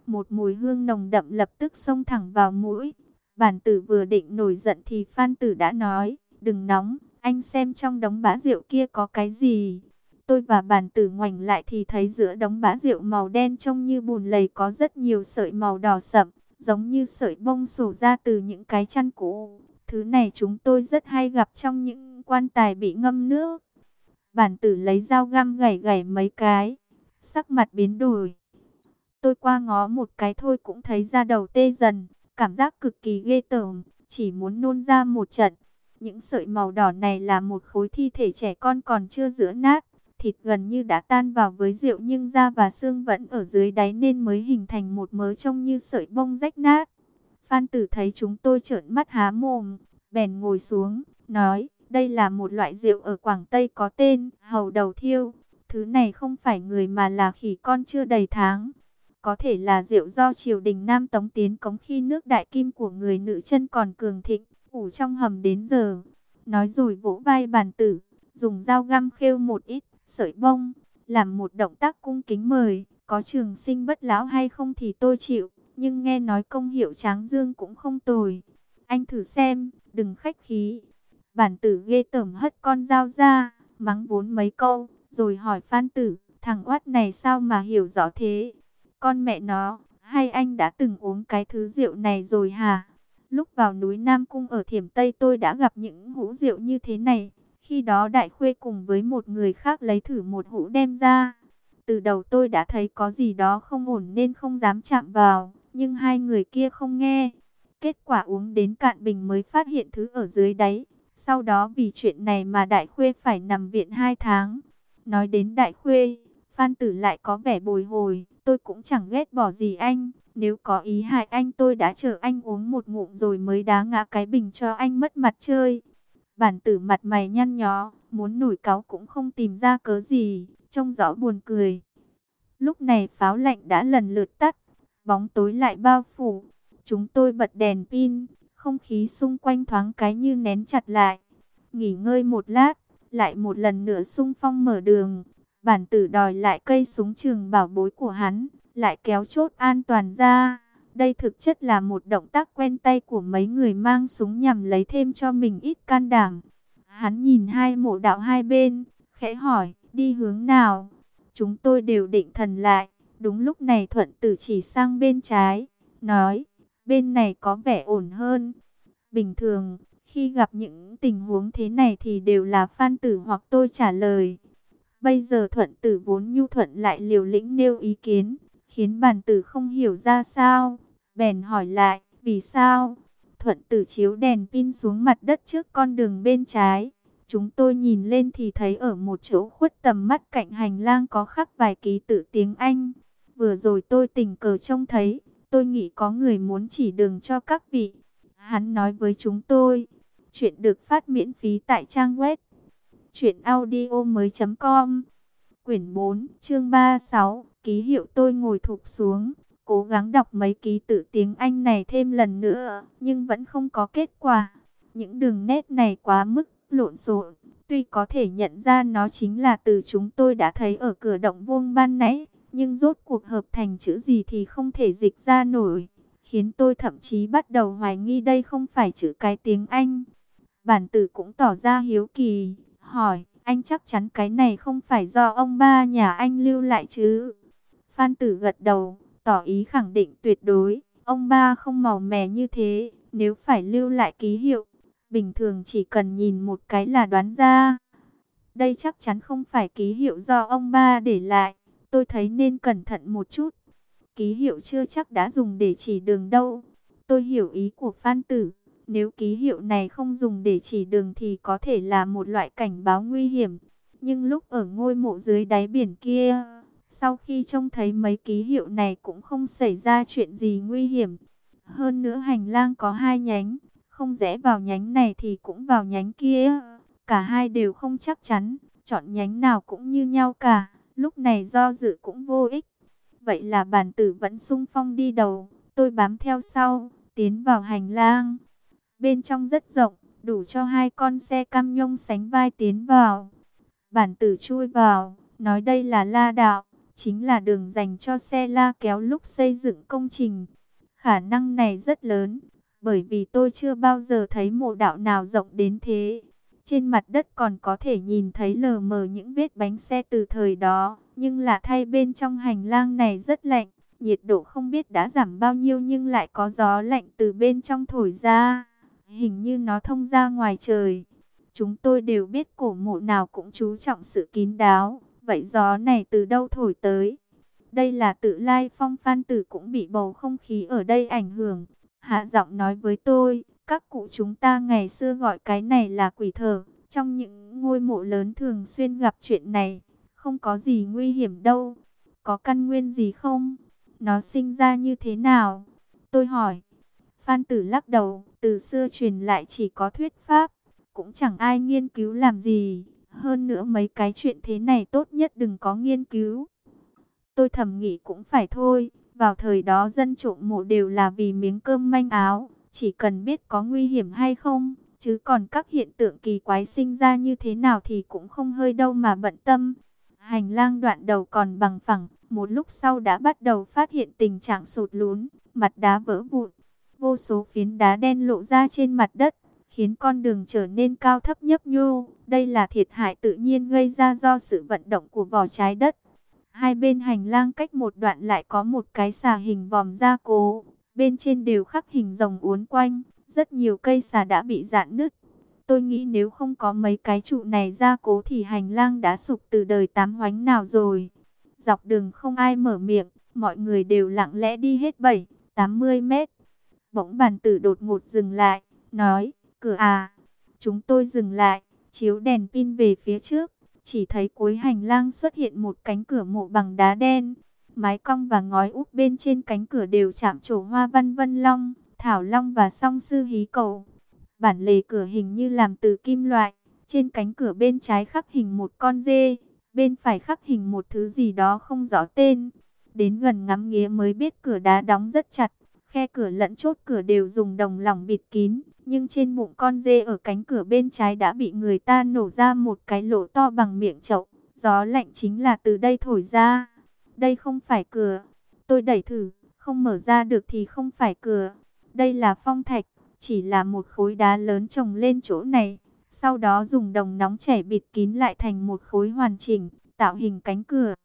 một mùi hương nồng đậm lập tức xông thẳng vào mũi. Bản tử vừa định nổi giận thì Phan Tử đã nói, đừng nóng, anh xem trong đống bã rượu kia có cái gì. Tôi và Bản Tử ngoảnh lại thì thấy giữa đống bã rượu màu đen trông như bùn lầy có rất nhiều sợi màu đỏ sậm, giống như sợi bông xổ ra từ những cái chăn cũ. Thứ này chúng tôi rất hay gặp trong những quan tài bị ngâm nước. Bản Tử lấy dao găm gảy gảy mấy cái, sắc mặt biến đổi. Tôi qua ngó một cái thôi cũng thấy da đầu tê dần, cảm giác cực kỳ ghê tởm, chỉ muốn nôn ra một trận. Những sợi màu đỏ này là một khối thi thể trẻ con còn chưa giã nát, thịt gần như đã tan vào với rượu nhưng da và xương vẫn ở dưới đáy nên mới hình thành một mớ trông như sợi bông rách nát. Phan Tử thấy chúng tôi trợn mắt há mồm, bèn ngồi xuống, nói, đây là một loại rượu ở Quảng Tây có tên hầu đầu thiêu. Thứ này không phải người mà là khỉ con chưa đầy tháng. Có thể là rượu do triều đình Nam Tống tiến cống khi nước Đại Kim của người nữ chân còn cường thịnh, ủ trong hầm đến giờ. Nói rồi vỗ vai Bản Tử, dùng dao găm khêu một ít sợi bông, làm một động tác cung kính mời, có trường sinh bất lão hay không thì tôi chịu, nhưng nghe nói công hiệu tráng dương cũng không tồi. Anh thử xem, đừng khách khí. Bản Tử ghê tởm hất con dao ra, mắng vốn mấy câu, rồi hỏi Phan Tử, thằng oát này sao mà hiểu rõ thế? Con mẹ nó, hay anh đã từng uống cái thứ rượu này rồi hả? Lúc vào núi Nam Cung ở Thiểm Tây tôi đã gặp những hũ rượu như thế này. Khi đó Đại Khuê cùng với một người khác lấy thử một hũ đem ra. Từ đầu tôi đã thấy có gì đó không ổn nên không dám chạm vào, nhưng hai người kia không nghe. Kết quả uống đến cạn bình mới phát hiện thứ ở dưới đáy. Sau đó vì chuyện này mà Đại Khuê phải nằm viện 2 tháng. Nói đến Đại Khuê, Phan Tử lại có vẻ bồi hồi, tôi cũng chẳng ghét bỏ gì anh. Nếu có ý hại anh tôi đã chờ anh uống một ngụm rồi mới đá ngã cái bình cho anh mất mặt chơi. Bản Tử mặt mày nhăn nhó, muốn nổi cáu cũng không tìm ra cớ gì, trông rõ buồn cười. Lúc này pháo lạnh đã lần lượt tắt, bóng tối lại bao phủ. Chúng tôi bật đèn pin, không khí xung quanh thoáng cái như nén chặt lại. Nghỉ ngơi một lát, lại một lần nữa xung phong mở đường. Bản Tử đòi lại cây súng trường bảo bối của hắn, lại kéo chốt an toàn ra. Đây thực chất là một động tác quen tay của mấy người mang súng nhằm lấy thêm cho mình ít can đảm. Hắn nhìn hai mộ đạo hai bên, khẽ hỏi, đi hướng nào? Chúng tôi đều định thần lại. Đúng lúc này Thuận Tử chỉ sang bên trái, nói, bên này có vẻ ổn hơn. Bình thường, khi gặp những tình huống thế này thì đều là Phan Tử hoặc tôi trả lời. Bây giờ Thuận Tử vốn nhu thuận lại liều lĩnh nêu ý kiến, khiến Bản Tử không hiểu ra sao. Bèn hỏi lại, vì sao? Thuận Tử chiếu đèn pin xuống mặt đất trước con đường bên trái. Chúng tôi nhìn lên thì thấy ở một chỗ khuất tầm mắt cạnh hành lang có khắc vài ký tự tiếng Anh. Vừa rồi tôi tình cờ trông thấy, tôi nghĩ có người muốn chỉ đường cho các vị. Hắn nói với chúng tôi, chuyện được phát miễn phí tại trang web truyệnaudiomoi.com. Quyển 4, chương 36, ký hiệu. Tôi ngồi thụp xuống, cố gắng đọc mấy ký tự tiếng Anh này thêm lần nữa, nhưng vẫn không có kết quả. Những đường nét này quá mức lộn xộn, tuy có thể nhận ra nó chính là từ chúng tôi đã thấy ở cửa động vuông ban nãy, nhưng rốt cuộc hợp thành chữ gì thì không thể dịch ra nổi, khiến tôi thậm chí bắt đầu hoài nghi đây không phải chữ cái tiếng Anh. Bản Tử cũng tỏ ra hiếu kỳ, hỏi, anh chắc chắn cái này không phải do ông ba nhà anh lưu lại chứ? Phan Tử gật đầu, tỏ ý khẳng định tuyệt đối, ông ba không màu mè như thế, nếu phải lưu lại ký hiệu, bình thường chỉ cần nhìn một cái là đoán ra. Đây chắc chắn không phải ký hiệu do ông ba để lại, tôi thấy nên cẩn thận một chút. Ký hiệu chưa chắc đã dùng để chỉ đường đâu. Tôi hiểu ý của Phan Tử. Nếu ký hiệu này không dùng để chỉ đường thì có thể là một loại cảnh báo nguy hiểm. Nhưng lúc ở ngôi mộ dưới đáy biển kia, sau khi trông thấy mấy ký hiệu này cũng không xảy ra chuyện gì nguy hiểm. Hơn nữa hành lang có hai nhánh, không rẽ vào nhánh này thì cũng vào nhánh kia. Cả hai đều không chắc chắn, chọn nhánh nào cũng như nhau cả. Lúc này do dự cũng vô ích. Vậy là Bản Tử vẫn xung phong đi đầu, tôi bám theo sau, tiến vào hành lang. Bên trong rất rộng, đủ cho hai con xe cam nhông sánh vai tiến vào. Bản Tử chui vào, nói đây là La Đạo, chính là đường dành cho xe la kéo lúc xây dựng công trình. Khả năng này rất lớn, bởi vì tôi chưa bao giờ thấy mộ đạo nào rộng đến thế. Trên mặt đất còn có thể nhìn thấy lờ mờ những vết bánh xe từ thời đó, nhưng lạ thay bên trong hành lang này rất lạnh. Nhiệt độ không biết đã giảm bao nhiêu nhưng lại có gió lạnh từ bên trong thổi ra. Hình như nó thông ra ngoài trời. Chúng tôi đều biết cổ mộ nào cũng chú trọng sự kín đáo. Vậy gió này từ đâu thổi tới? Đây là Tự Lai Phong. Phan Tử cũng bị bầu không khí ở đây ảnh hưởng. Hạ giọng nói với tôi, các cụ chúng ta ngày xưa gọi cái này là quỷ thở. Trong những ngôi mộ lớn thường xuyên gặp chuyện này. Không có gì nguy hiểm đâu. Có căn nguyên gì không? Nó sinh ra như thế nào? Tôi hỏi. Phan Tử lắc đầu, từ xưa truyền lại chỉ có thuyết pháp, cũng chẳng ai nghiên cứu làm gì. Hơn nữa mấy cái chuyện thế này tốt nhất đừng có nghiên cứu. Tôi thầm nghĩ cũng phải thôi, vào thời đó dân trộm mộ đều là vì miếng cơm manh áo, chỉ cần biết có nguy hiểm hay không, chứ còn các hiện tượng kỳ quái sinh ra như thế nào thì cũng không hơi đâu mà bận tâm. Hành lang đoạn đầu còn bằng phẳng, một lúc sau đã bắt đầu phát hiện tình trạng sụt lún, mặt đá vỡ vụn, vô số phiến đá đen lộ ra trên mặt đất, khiến con đường trở nên cao thấp nhấp nhô. Đây là thiệt hại tự nhiên gây ra do sự vận động của vỏ trái đất. Hai bên hành lang cách một đoạn lại có một cái xà hình vòm gia cố, bên trên đều khắc hình rồng uốn quanh, rất nhiều cây xà đã bị rạn nứt. Tôi nghĩ nếu không có mấy cái trụ này gia cố thì hành lang đã sụp từ đời Tám Hoánh nào rồi. Dọc đường không ai mở miệng, mọi người đều lặng lẽ đi hết 70 mét. Bỗng Bàn Tử đột ngột dừng lại, nói, cửa à. Chúng tôi dừng lại, chiếu đèn pin về phía trước, chỉ thấy cuối hành lang xuất hiện một cánh cửa mộ bằng đá đen. Mái cong và ngói úp bên trên cánh cửa đều chạm trổ hoa văn vân long, thảo long và song sư hí cầu. Bản lề cửa hình như làm từ kim loại, trên cánh cửa bên trái khắc hình một con dê, bên phải khắc hình một thứ gì đó không rõ tên. Đến gần ngắm nghía mới biết cửa đá đóng rất chặt, khe cửa lẫn chốt cửa đều dùng đồng lỏng bịt kín, nhưng trên bụng con dê ở cánh cửa bên trái đã bị người ta nổ ra một cái lỗ to bằng miệng chậu. Gió lạnh chính là từ đây thổi ra. Đây không phải cửa. Tôi đẩy thử, không mở ra được thì không phải cửa. Đây là phong thạch, chỉ là một khối đá lớn chồng lên chỗ này. Sau đó dùng đồng nóng chảy bịt kín lại thành một khối hoàn chỉnh, tạo hình cánh cửa.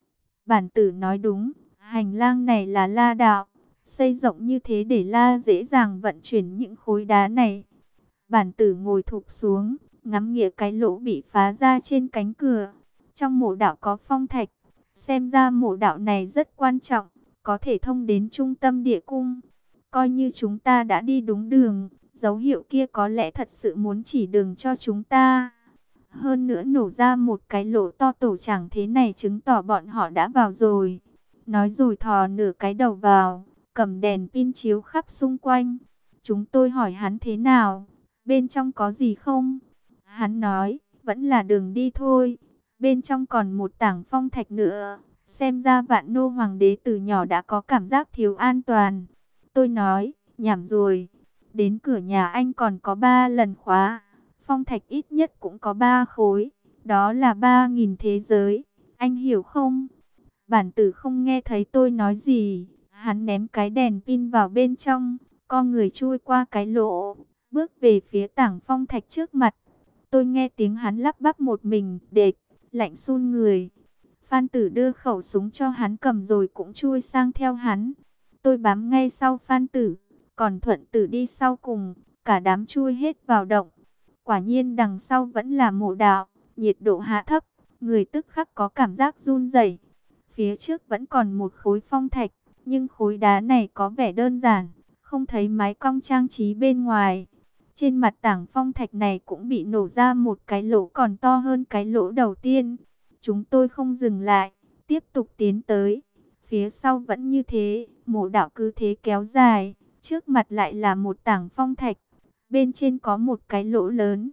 Bản Tử nói đúng, hành lang này là la đạo, xây rộng như thế để la dễ dàng vận chuyển những khối đá này. Bản Tử ngồi thụp xuống, ngắm nghía cái lỗ bị phá ra trên cánh cửa. Trong mộ đạo có phong thạch, xem ra mộ đạo này rất quan trọng, có thể thông đến trung tâm địa cung. Coi như chúng ta đã đi đúng đường, dấu hiệu kia có lẽ thật sự muốn chỉ đường cho chúng ta. Hơn nữa nổ ra một cái lỗ to tổ chẳng thế này chứng tỏ bọn họ đã vào rồi. Nói rồi thò nửa cái đầu vào, cầm đèn pin chiếu khắp xung quanh. Chúng tôi hỏi hắn thế nào, bên trong có gì không? Hắn nói, vẫn là đường đi thôi. Bên trong còn một tảng phong thạch nữa. Xem ra Vạn Nô Hoàng đế từ nhỏ đã có cảm giác thiếu an toàn. Tôi nói, nhảm rồi. Đến cửa nhà anh còn có 3 lần khóa. Phong thạch ít nhất cũng có 3 khối. Đó là 3.000 thế giới. Anh hiểu không? Bản Tử không nghe thấy tôi nói gì. Hắn ném cái đèn pin vào bên trong. Con người chui qua cái lỗ, bước về phía tảng phong thạch trước mặt. Tôi nghe tiếng hắn lắp bắp một mình, đệt, lạnh run người. Phan Tử đưa khẩu súng cho hắn cầm rồi cũng chui sang theo hắn. Tôi bám ngay sau Phan Tử, còn Thuận Tử đi sau cùng, cả đám chui hết vào động. Quả nhiên đằng sau vẫn là mộ đạo, nhiệt độ hạ thấp, người tức khắc có cảm giác run rẩy. Phía trước vẫn còn một khối phong thạch, nhưng khối đá này có vẻ đơn giản, không thấy mái cong trang trí bên ngoài. Trên mặt tảng phong thạch này cũng bị nổ ra một cái lỗ còn to hơn cái lỗ đầu tiên. Chúng tôi không dừng lại, tiếp tục tiến tới. Phía sau vẫn như thế, mộ đạo cứ thế kéo dài. Trước mặt lại là một tảng phong thạch, bên trên có một cái lỗ lớn.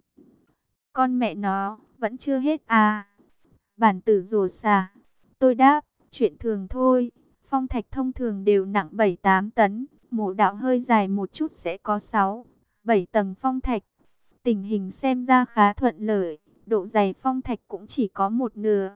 Con mẹ nó, vẫn chưa hết à? Bản Tử rồ xả. Tôi đáp, chuyện thường thôi. Phong thạch thông thường đều nặng 7-8 tấn. Mộ đạo hơi dài một chút sẽ có 6-7 tầng phong thạch. Tình hình xem ra khá thuận lợi. Độ dày phong thạch cũng chỉ có một nửa.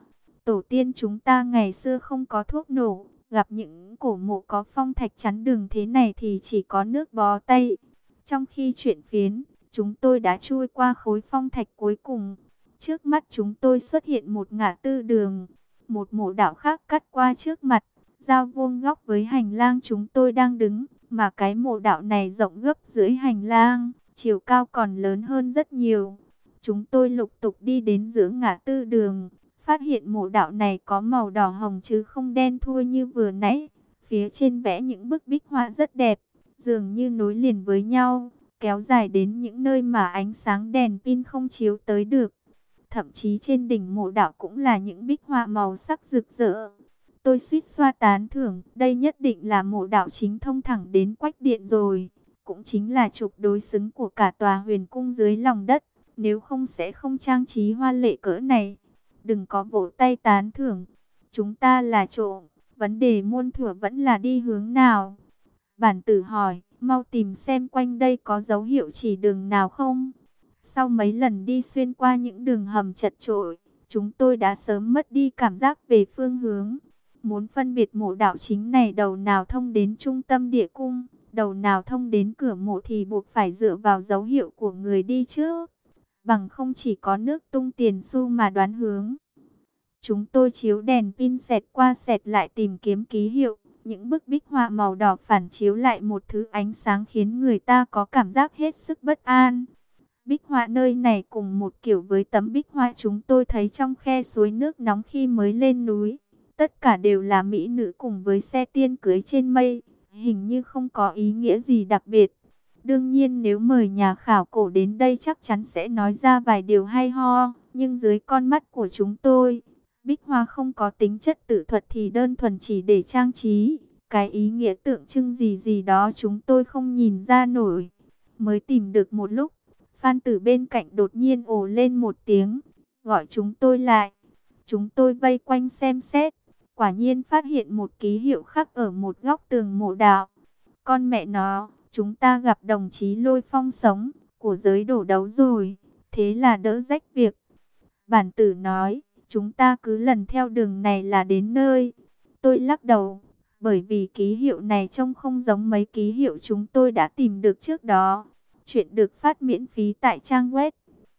tổ tiên chúng ta ngày xưa không có thuốc nổ, gặp những cổ mộ có phong thạch chắn đường thế này thì chỉ có nước bó tay. Trong khi chuyển phiến, chúng tôi đã chui qua khối phong thạch cuối cùng. Trước mắt chúng tôi xuất hiện một ngã tư đường, một mộ đạo khác cắt qua trước mặt, giao vuông góc với hành lang chúng tôi đang đứng, mà cái mộ đạo này rộng gấp dưới hành lang, chiều cao còn lớn hơn rất nhiều. Chúng tôi lục tục đi đến giữa ngã tư đường, phát hiện mộ đạo này có màu đỏ hồng chứ không đen thui như vừa nãy. Phía trên vẽ những bức bích họa rất đẹp, dường như nối liền với nhau, kéo dài đến những nơi mà ánh sáng đèn pin không chiếu tới được. Thậm chí trên đỉnh mộ đạo cũng là những bích họa màu sắc rực rỡ. Tôi suýt xoa tán thưởng, đây nhất định là mộ đạo chính thông thẳng đến Quách Điện rồi. Cũng chính là trục đối xứng của cả tòa huyền cung dưới lòng đất, nếu không sẽ không trang trí hoa lệ cỡ này. Đừng có vỗ tay tán thưởng, chúng ta là trộm, vấn đề muôn thuở vẫn là đi hướng nào. Bản tử hỏi, mau tìm xem quanh đây có dấu hiệu chỉ đường nào không. Sau mấy lần đi xuyên qua những đường hầm chật chội, chúng tôi đã sớm mất đi cảm giác về phương hướng. Muốn phân biệt mộ đạo chính này đầu nào thông đến trung tâm địa cung, đầu nào thông đến cửa mộ thì buộc phải dựa vào dấu hiệu của người đi trước. Bằng không chỉ có nước tung tiền xu mà đoán hướng. Chúng tôi chiếu đèn pin xẹt qua xẹt lại tìm kiếm ký hiệu. Những bức bích họa màu đỏ phản chiếu lại một thứ ánh sáng khiến người ta có cảm giác hết sức bất an. Bích họa nơi này cùng một kiểu với tấm bích họa chúng tôi thấy trong khe suối nước nóng khi mới lên núi. Tất cả đều là mỹ nữ cùng với xe tiên cưới trên mây, hình như không có ý nghĩa gì đặc biệt. Đương nhiên nếu mời nhà khảo cổ đến đây chắc chắn sẽ nói ra vài điều hay ho, nhưng dưới con mắt của chúng tôi, bích họa không có tính chất tự thuật thì đơn thuần chỉ để trang trí. Cái ý nghĩa tượng trưng gì gì đó chúng tôi không nhìn ra nổi. Mới tìm được một lúc, Phan Tử bên cạnh đột nhiên ồ lên một tiếng, gọi chúng tôi lại. Chúng tôi vây quanh xem xét, quả nhiên phát hiện một ký hiệu khắc ở một góc tường mộ đạo. Con mẹ nó, chúng ta gặp đồng chí Lôi Phong sống, của giới đổ đấu rồi, thế là đỡ rách việc. Bản tử nói, chúng ta cứ lần theo đường này là đến nơi. Tôi lắc đầu, bởi vì ký hiệu này trông không giống mấy ký hiệu chúng tôi đã tìm được trước đó. Chuyện được phát miễn phí tại trang web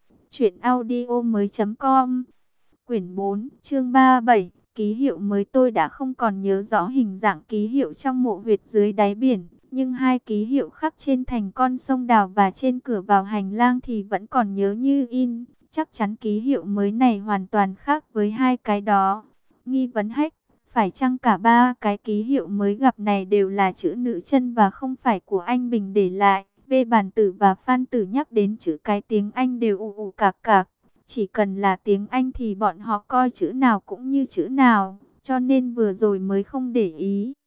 truyệnaudiomoi.com. Quyển 4, chương 37, ký hiệu mới. Tôi đã không còn nhớ rõ hình dạng ký hiệu trong mộ huyệt dưới đáy biển, nhưng hai ký hiệu khắc trên thành con sông Đào và trên cửa vào hành lang thì vẫn còn nhớ như in. Chắc chắn ký hiệu mới này hoàn toàn khác với hai cái đó. Nghi vấn hách, phải chăng cả ba cái ký hiệu mới gặp này đều là chữ nữ chân và không phải của anh Bình để lại? Về Bản Tử và Phan Tử nhắc đến chữ cái tiếng Anh đều ù ù cạc cạc. Chỉ cần là tiếng Anh thì bọn họ coi chữ nào cũng như chữ nào, cho nên vừa rồi mới không để ý.